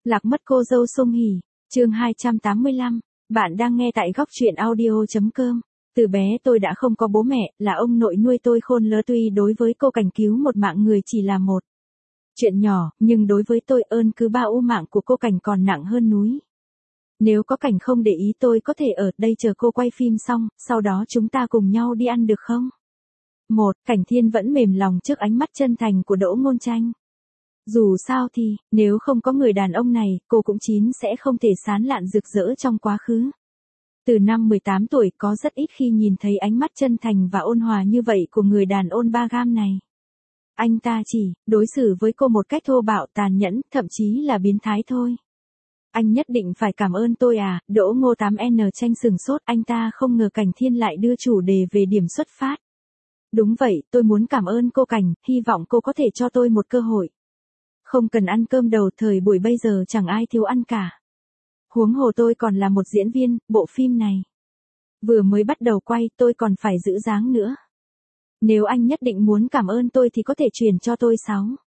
Lạc mất cô dâu Song Hỷ, chương 285, bạn đang nghe tại góc truyện audio.com. Từ bé tôi đã không có bố mẹ, là ông nội nuôi tôi khôn lớn, tuy đối với cô Cảnh cứu một mạng người chỉ là một chuyện nhỏ, nhưng đối với tôi ơn cứ ba u mạng của cô Cảnh còn nặng hơn núi. Nếu có Cảnh không để ý tôi có thể ở đây chờ cô quay phim xong, sau đó chúng ta cùng nhau đi ăn được không? Cảnh Thiên vẫn mềm lòng trước ánh mắt chân thành của Đỗ Ngôn Tranh. Dù sao thì, nếu không có người đàn ông này, cô cũng sẽ không thể sán lạn rực rỡ trong quá khứ. Từ năm 18 tuổi có rất ít khi nhìn thấy ánh mắt chân thành và ôn hòa như vậy của người đàn ông ba gam này. Anh ta chỉ đối xử với cô một cách thô bạo tàn nhẫn, thậm chí là biến thái thôi. Anh nhất định phải cảm ơn tôi à, Đỗ Ngô 8N Tranh sừng sốt, anh ta không ngờ Cảnh Thiên lại đưa chủ đề về điểm xuất phát. Đúng vậy, tôi muốn cảm ơn cô Cảnh, hy vọng cô có thể cho tôi một cơ hội. Không cần ăn cơm đầu, thời buổi bây giờ chẳng ai thiếu ăn cả. Huống hồ tôi còn là một diễn viên, bộ phim này vừa mới bắt đầu quay, tôi còn phải giữ dáng nữa. Nếu anh nhất định muốn cảm ơn tôi thì có thể chuyển cho tôi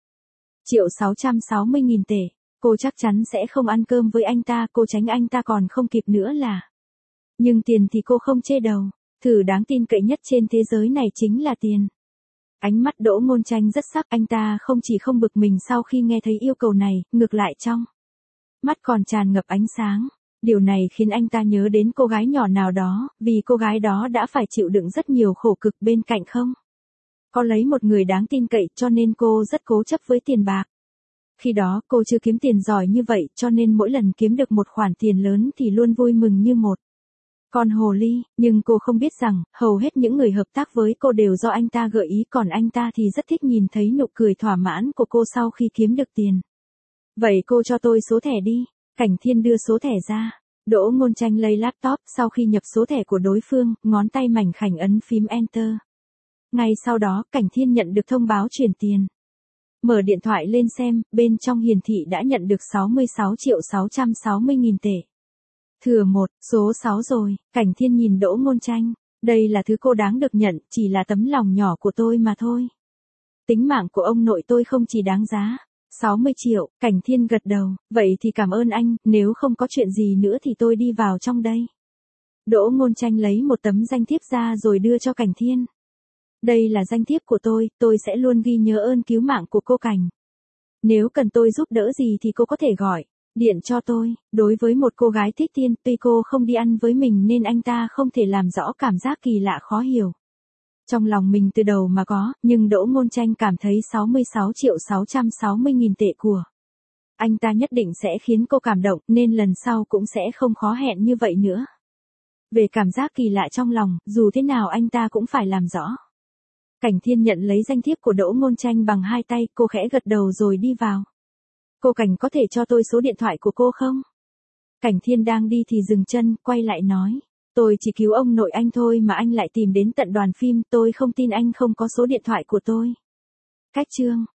6.660.000 tệ. Cô chắc chắn sẽ không ăn cơm với anh ta, cô tránh anh ta còn không kịp nữa là. Nhưng tiền thì cô không chê đầu. Thứ đáng tin cậy nhất trên thế giới này chính là tiền. Ánh mắt Đỗ Ngôn Tranh rất sắc, anh ta không chỉ không bực mình sau khi nghe thấy yêu cầu này, ngược lại trong mắt còn tràn ngập ánh sáng. Điều này khiến anh ta nhớ đến cô gái nhỏ nào đó, vì cô gái đó đã phải chịu đựng rất nhiều khổ cực bên cạnh không có lấy một người đáng tin cậy, cho nên cô rất cố chấp với tiền bạc. Khi đó cô chưa kiếm tiền giỏi như vậy, cho nên mỗi lần kiếm được một khoản tiền lớn thì luôn vui mừng như một con hồ ly, nhưng cô không biết rằng, hầu hết những người hợp tác với cô đều do anh ta gợi ý, còn anh ta thì rất thích nhìn thấy nụ cười thỏa mãn của cô sau khi kiếm được tiền. Vậy cô cho tôi số thẻ đi. Cảnh Thiên đưa số thẻ ra. Đỗ Ngôn Tranh lấy laptop, sau khi nhập số thẻ của đối phương, ngón tay mảnh khảnh ấn phím Enter. Ngay sau đó, Cảnh Thiên nhận được thông báo chuyển tiền. Mở điện thoại lên xem, bên trong hiển thị đã nhận được 66.660.000 tệ. Thừa số 6 rồi. Cảnh Thiên nhìn Đỗ Ngôn Tranh. Đây là thứ cô đáng được nhận, chỉ là tấm lòng nhỏ của tôi mà thôi. Tính mạng của ông nội tôi không chỉ đáng giá 60 triệu, Cảnh Thiên gật đầu, vậy thì cảm ơn anh, nếu không có chuyện gì nữa thì tôi đi vào trong đây. Đỗ Ngôn Tranh lấy một tấm danh thiếp ra rồi đưa cho Cảnh Thiên. Đây là danh thiếp của tôi sẽ luôn ghi nhớ ơn cứu mạng của cô Cảnh. Nếu cần tôi giúp đỡ gì thì cô có thể gọi điện cho tôi. Đối với một cô gái thích tiền, tuy cô không đi ăn với mình nên anh ta không thể làm rõ cảm giác kỳ lạ khó hiểu trong lòng mình từ đầu mà có, nhưng Đỗ Ngôn Tranh cảm thấy 66.660.000 tệ của anh ta nhất định sẽ khiến cô cảm động, nên lần sau cũng sẽ không khó hẹn như vậy nữa. Về cảm giác kỳ lạ trong lòng, dù thế nào anh ta cũng phải làm rõ. Cảnh Thiên nhận lấy danh thiếp của Đỗ Ngôn Tranh bằng hai tay, cô khẽ gật đầu rồi đi vào. Cô Cảnh có thể cho tôi số điện thoại của cô không? Cảnh Thiên đang đi thì dừng chân, quay lại nói. Tôi chỉ cứu ông nội anh thôi mà anh lại tìm đến tận đoàn phim, tôi không tin anh không có số điện thoại của tôi. Cách chương